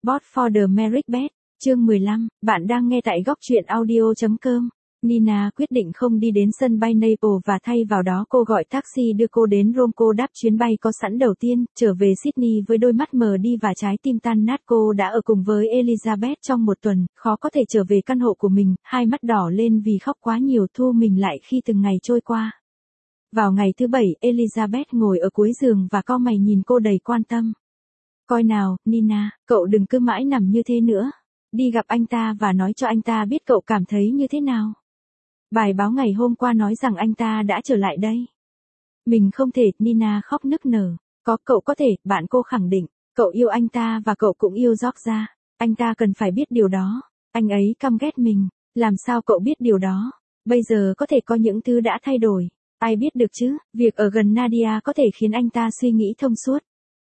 Bot for the Merit Bet, chương 15, bạn đang nghe tại góc truyện audio.com. Nina quyết định không đi đến sân bay Naples và thay vào đó cô gọi taxi đưa cô đến Rome. Cô đáp chuyến bay có sẵn đầu tiên, trở về Sydney với đôi mắt mờ đi và trái tim tan nát. Cô đã ở cùng với Elizabeth trong một tuần, khó có thể trở về căn hộ của mình, hai mắt đỏ lên vì khóc quá nhiều, thu mình lại khi từng ngày trôi qua. Vào ngày thứ bảy, Elizabeth ngồi ở cuối giường và cau mày nhìn cô đầy quan tâm. Coi nào, Nina, cậu đừng cứ mãi nằm như thế nữa. Đi gặp anh ta và nói cho anh ta biết cậu cảm thấy như thế nào. Bài báo ngày hôm qua nói rằng anh ta đã trở lại đây. Mình không thể, Nina khóc nức nở. Cậu có thể, bạn cô khẳng định. Cậu yêu anh ta và cậu cũng yêu Georgia. Anh ta cần phải biết điều đó. Anh ấy căm ghét mình. Làm sao cậu biết điều đó? Bây giờ có thể có những thứ đã thay đổi. Ai biết được chứ, việc ở gần Nadia có thể khiến anh ta suy nghĩ thông suốt.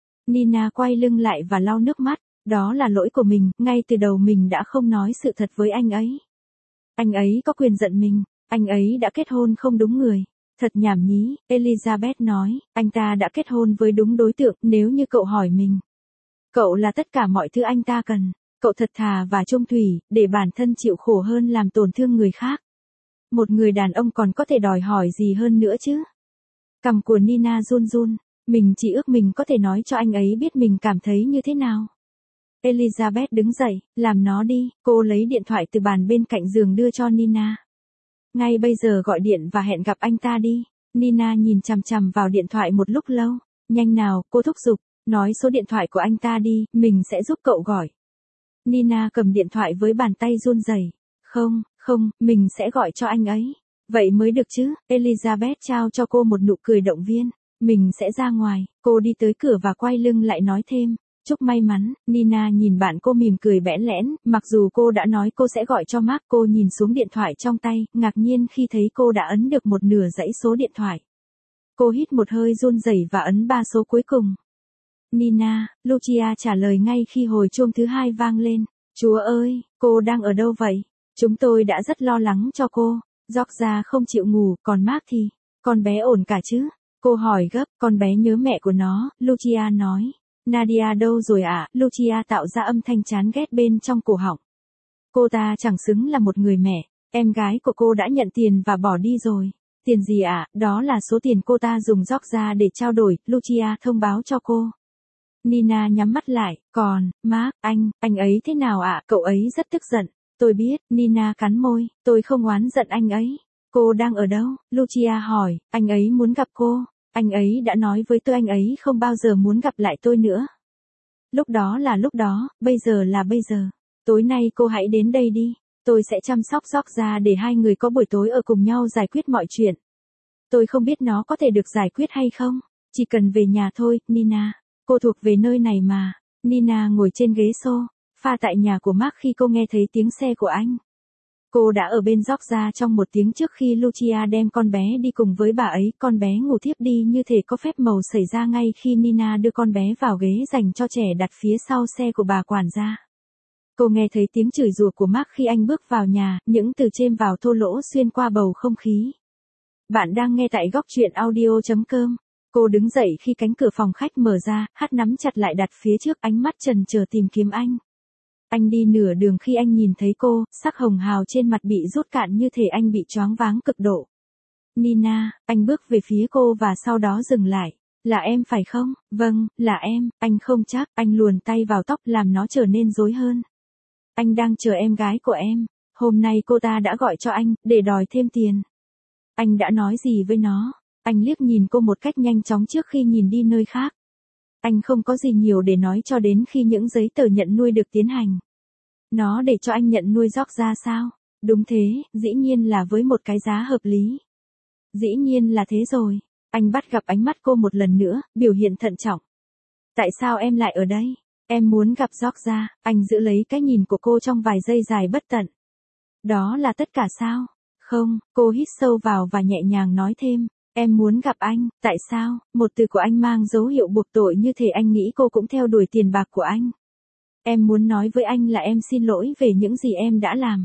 Nina quay lưng lại và lau nước mắt. Đó là lỗi của mình, ngay từ đầu mình đã không nói sự thật với anh ấy. Anh ấy có quyền giận mình, anh ấy đã kết hôn không đúng người. Thật nhảm nhí, Elizabeth nói, anh ta đã kết hôn với đúng đối tượng. Nếu như cậu hỏi mình. Cậu là tất cả mọi thứ anh ta cần. Cậu thật thà và trung thủy, để bản thân chịu khổ hơn làm tổn thương người khác. Một người đàn ông còn có thể đòi hỏi gì hơn nữa chứ? Cằm của Nina run run. Mình chỉ ước mình có thể nói cho anh ấy biết mình cảm thấy như thế nào. Elizabeth đứng dậy, làm nó đi. Cô lấy điện thoại từ bàn bên cạnh giường đưa cho Nina. Ngay bây giờ gọi điện và hẹn gặp anh ta đi. Nina nhìn chằm chằm vào điện thoại một lúc lâu. Nhanh nào, cô thúc giục. Nói số điện thoại của anh ta đi, mình sẽ giúp cậu gọi. Nina cầm điện thoại với bàn tay run rẩy. Không, mình sẽ gọi cho anh ấy. Vậy mới được chứ. Elizabeth trao cho cô một nụ cười động viên. Mình sẽ ra ngoài. Cô đi tới cửa và quay lưng lại nói thêm. Chúc may mắn. Nina nhìn bạn cô mỉm cười bẽn lẽn. Mặc dù cô đã nói cô sẽ gọi cho Mark, cô nhìn xuống điện thoại trong tay, ngạc nhiên khi thấy cô đã ấn được một nửa dãy số điện thoại. Cô hít một hơi run rẩy và ấn 3 số cuối cùng. Nina, Lucia trả lời ngay khi hồi chuông thứ hai vang lên. Chúa ơi, cô đang ở đâu vậy? Chúng tôi đã rất lo lắng cho cô. Georgia không chịu ngủ, còn Mark thì? Con bé ổn cả chứ? Cô hỏi gấp, con bé nhớ mẹ của nó, Lucia nói. Nadia đâu rồi ạ? Lucia tạo ra âm thanh chán ghét bên trong cổ họng. Cô ta chẳng xứng là một người mẹ. Em gái của cô đã nhận tiền và bỏ đi rồi. Tiền gì ạ? Đó là số tiền cô ta dùng Georgia để trao đổi, Lucia thông báo cho cô. Nina nhắm mắt lại, còn, Mark, anh ấy thế nào ạ? Cậu ấy rất tức giận. Tôi biết, Nina cắn môi, tôi không oán giận anh ấy. Cô đang ở đâu? Lucia hỏi, anh ấy muốn gặp cô. Anh ấy đã nói với tôi anh ấy không bao giờ muốn gặp lại tôi nữa. Lúc đó là lúc đó, bây giờ là bây giờ. Tối nay cô hãy đến đây đi. Tôi sẽ chăm sóc Georgia để hai người có buổi tối ở cùng nhau giải quyết mọi chuyện. Tôi không biết nó có thể được giải quyết hay không. Chỉ cần về nhà thôi, Nina. Cô thuộc về nơi này mà. Nina ngồi trên ghế sofa tại nhà của Mark khi cô nghe thấy tiếng xe của anh. Cô đã ở bên Georgia trong một tiếng trước khi Lucia đem con bé đi cùng với bà ấy. Con bé ngủ thiếp đi như thể có phép màu xảy ra ngay khi Nina đưa con bé vào ghế dành cho trẻ đặt phía sau xe của bà quản gia. Cô nghe thấy tiếng chửi rủa của Mark khi anh bước vào nhà, những từ chêm vào thô lỗ xuyên qua bầu không khí. Bạn đang nghe tại góc truyện audio.com. Cô đứng dậy khi cánh cửa phòng khách mở ra, hát nắm chặt lại đặt phía trước, ánh mắt trần trờ tìm kiếm anh. Anh đi nửa đường khi anh nhìn thấy cô, sắc hồng hào trên mặt bị rút cạn như thể anh bị choáng váng cực độ. Nina, anh bước về phía cô và sau đó dừng lại. Là em phải không? Vâng, là em. Anh không chắc. Anh luồn tay vào tóc làm nó trở nên rối hơn. Anh đang chờ em gái của em. Hôm nay cô ta đã gọi cho anh, để đòi thêm tiền. Anh đã nói gì với nó? Anh liếc nhìn cô một cách nhanh chóng trước khi nhìn đi nơi khác. Anh không có gì nhiều để nói cho đến khi những giấy tờ nhận nuôi được tiến hành. Nó để cho anh nhận nuôi Georgia sao? Đúng thế, dĩ nhiên là với một cái giá hợp lý. Dĩ nhiên là thế rồi. Anh bắt gặp ánh mắt cô một lần nữa, biểu hiện thận trọng. Tại sao em lại ở đây? Em muốn gặp Georgia. Anh giữ lấy cái nhìn của cô trong vài giây dài bất tận. Đó là tất cả sao? Không, cô hít sâu vào và nhẹ nhàng nói thêm. Em muốn gặp anh, tại sao? Một từ của anh mang dấu hiệu buộc tội như thể anh nghĩ cô cũng theo đuổi tiền bạc của anh. Em muốn nói với anh là em xin lỗi về những gì em đã làm.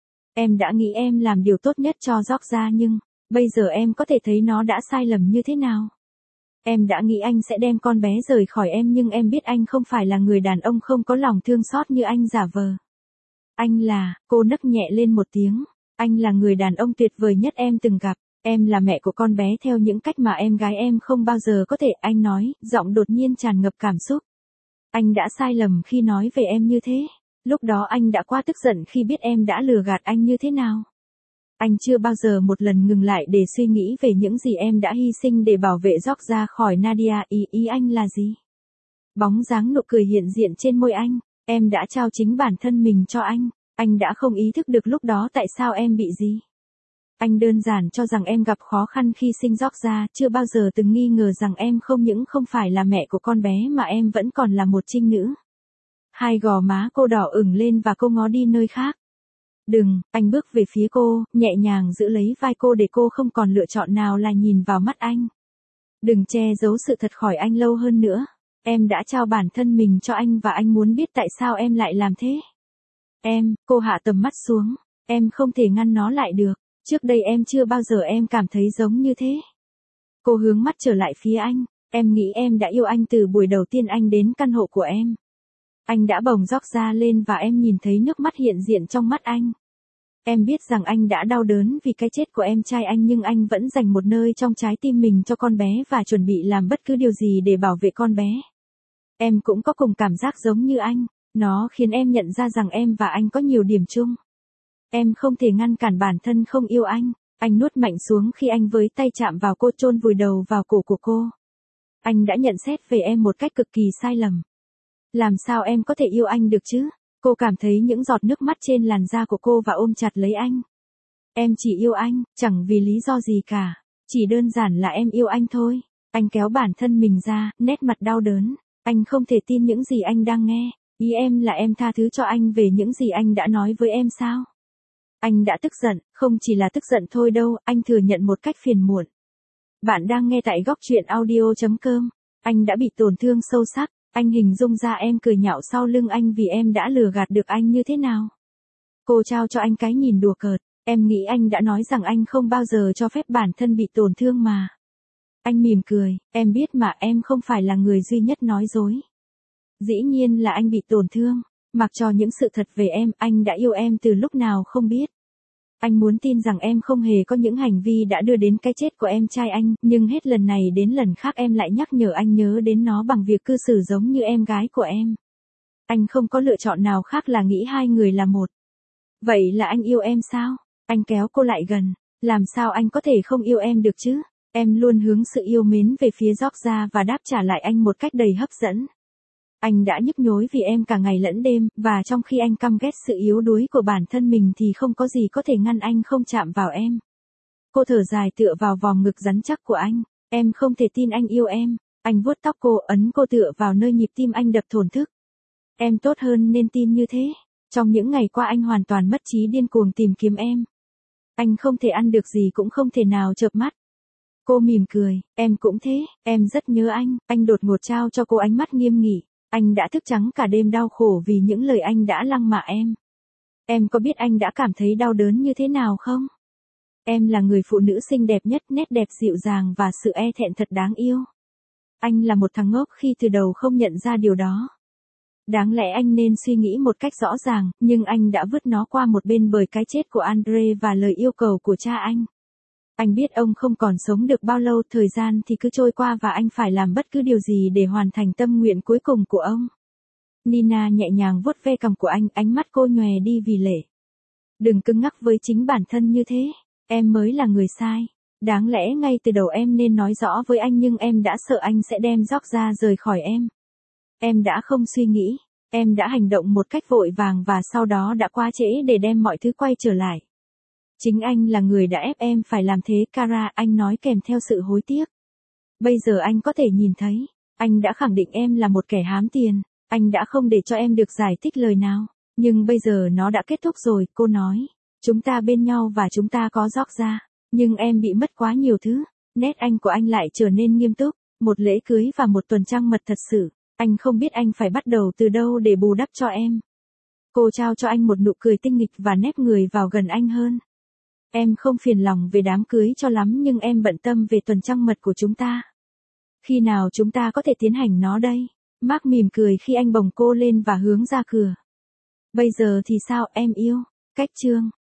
Em đã nghĩ em làm điều tốt nhất cho Georgia nhưng, bây giờ em có thể thấy nó đã sai lầm như thế nào. Em đã nghĩ anh sẽ đem con bé rời khỏi em nhưng em biết anh không phải là người đàn ông không có lòng thương xót như anh giả vờ. Anh là, cô nấc nhẹ lên một tiếng. Anh là người đàn ông tuyệt vời nhất em từng gặp. Em là mẹ của con bé theo những cách mà em gái em không bao giờ có thể, anh nói, giọng đột nhiên tràn ngập cảm xúc. Anh đã sai lầm khi nói về em như thế. Lúc đó anh đã quá tức giận khi biết em đã lừa gạt anh như thế nào. Anh chưa bao giờ một lần ngừng lại để suy nghĩ về những gì em đã hy sinh để bảo vệ George ra khỏi Nadia. Ý anh là gì? Bóng dáng nụ cười hiện diện trên môi anh. Em đã trao chính bản thân mình cho anh. Anh đã không ý thức được lúc đó tại sao em bị gì. Anh đơn giản cho rằng em gặp khó khăn khi sinh George ra, chưa bao giờ từng nghi ngờ rằng em không những không phải là mẹ của con bé mà em vẫn còn là một trinh nữ. Hai gò má cô đỏ ửng lên và cô ngó đi nơi khác. Đừng, anh bước về phía cô, nhẹ nhàng giữ lấy vai cô để cô không còn lựa chọn nào là nhìn vào mắt anh. Đừng che giấu sự thật khỏi anh lâu hơn nữa. Em đã trao bản thân mình cho anh và anh muốn biết tại sao em lại làm thế. Cô hạ tầm mắt xuống. Em không thể ngăn nó lại được. Trước đây em chưa bao giờ em cảm thấy giống như thế. Cô hướng mắt trở lại phía anh. Em nghĩ em đã yêu anh từ buổi đầu tiên anh đến căn hộ của em. Anh đã bồng George ra lên và em nhìn thấy nước mắt hiện diện trong mắt anh. Em biết rằng anh đã đau đớn vì cái chết của em trai anh nhưng anh vẫn dành một nơi trong trái tim mình cho con bé và chuẩn bị làm bất cứ điều gì để bảo vệ con bé. Em cũng có cùng cảm giác giống như anh. Nó khiến em nhận ra rằng em và anh có nhiều điểm chung. Em không thể ngăn cản bản thân không yêu anh. Anh nuốt mạnh xuống khi anh với tay chạm vào cô, chôn vùi đầu vào cổ của cô. Anh đã nhận xét về em một cách cực kỳ sai lầm. Làm sao em có thể yêu anh được chứ? Cô cảm thấy những giọt nước mắt trên làn da của cô và ôm chặt lấy anh. Em chỉ yêu anh, chẳng vì lý do gì cả. Chỉ đơn giản là em yêu anh thôi. Anh kéo bản thân mình ra, nét mặt đau đớn. Anh không thể tin những gì anh đang nghe. Ý em là em tha thứ cho anh về những gì anh đã nói với em sao? Anh đã tức giận, không chỉ là tức giận thôi đâu, anh thừa nhận một cách phiền muộn. Bạn đang nghe tại góc truyện audio.com. Anh đã bị tổn thương sâu sắc. Anh hình dung ra em cười nhạo sau lưng anh vì em đã lừa gạt được anh như thế nào. Cô trao cho anh cái nhìn đùa cợt. Em nghĩ anh đã nói rằng anh không bao giờ cho phép bản thân bị tổn thương mà. Anh mỉm cười, em biết mà em không phải là người duy nhất nói dối. Dĩ nhiên là anh bị tổn thương. Mặc cho những sự thật về em, anh đã yêu em từ lúc nào không biết. Anh muốn tin rằng em không hề có những hành vi đã đưa đến cái chết của em trai anh, nhưng hết lần này đến lần khác em lại nhắc nhở anh nhớ đến nó bằng việc cư xử giống như em gái của em. Anh không có lựa chọn nào khác là nghĩ hai người là một. Vậy là anh yêu em sao? Anh kéo cô lại gần. Làm sao anh có thể không yêu em được chứ? Em luôn hướng sự yêu mến về phía George ra và đáp trả lại anh một cách đầy hấp dẫn. Anh đã nhức nhối vì em cả ngày lẫn đêm, và trong khi anh căm ghét sự yếu đuối của bản thân mình thì không có gì có thể ngăn anh không chạm vào em. Cô thở dài tựa vào vòng ngực rắn chắc của anh. Em không thể tin anh yêu em. Anh vuốt tóc cô, ấn cô tựa vào nơi nhịp tim anh đập thổn thức. Em tốt hơn nên tin như thế. Trong những ngày qua anh hoàn toàn mất trí điên cuồng tìm kiếm em. Anh không thể ăn được gì cũng không thể nào chợp mắt. Cô mỉm cười, em cũng thế, em rất nhớ anh. Anh đột ngột trao cho cô ánh mắt nghiêm nghị. Anh đã thức trắng cả đêm đau khổ vì những lời anh đã lăng mạ em. Em có biết anh đã cảm thấy đau đớn như thế nào không? Em là người phụ nữ xinh đẹp nhất, nét đẹp dịu dàng và sự e thẹn thật đáng yêu. Anh là một thằng ngốc khi từ đầu không nhận ra điều đó. Đáng lẽ anh nên suy nghĩ một cách rõ ràng, nhưng anh đã vứt nó qua một bên bởi cái chết của Andre và lời yêu cầu của cha anh. Anh biết ông không còn sống được bao lâu, thời gian thì cứ trôi qua và anh phải làm bất cứ điều gì để hoàn thành tâm nguyện cuối cùng của ông. Nina nhẹ nhàng vuốt ve cằm của anh, ánh mắt cô nhòe đi vì lệ. Đừng cứng ngắc với chính bản thân như thế, em mới là người sai. Đáng lẽ ngay từ đầu em nên nói rõ với anh nhưng em đã sợ anh sẽ đem George ra rời khỏi em. Em đã không suy nghĩ, em đã hành động một cách vội vàng và sau đó đã quá trễ để đem mọi thứ quay trở lại. Chính anh là người đã ép em phải làm thế, Kara, anh nói kèm theo sự hối tiếc. Bây giờ anh có thể nhìn thấy, anh đã khẳng định em là một kẻ hám tiền, anh đã không để cho em được giải thích lời nào. Nhưng bây giờ nó đã kết thúc rồi, cô nói. Chúng ta bên nhau và chúng ta có George ra, nhưng em bị mất quá nhiều thứ. Nét anh của anh lại trở nên nghiêm túc, một lễ cưới và một tuần trăng mật thật sự. Anh không biết anh phải bắt đầu từ đâu để bù đắp cho em. Cô trao cho anh một nụ cười tinh nghịch và nép người vào gần anh hơn. Em không phiền lòng về đám cưới cho lắm nhưng em bận tâm về tuần trăng mật của chúng ta. Khi nào chúng ta có thể tiến hành nó đây? Mark mỉm cười khi anh bồng cô lên và hướng ra cửa. Bây giờ thì sao em yêu? Cách chương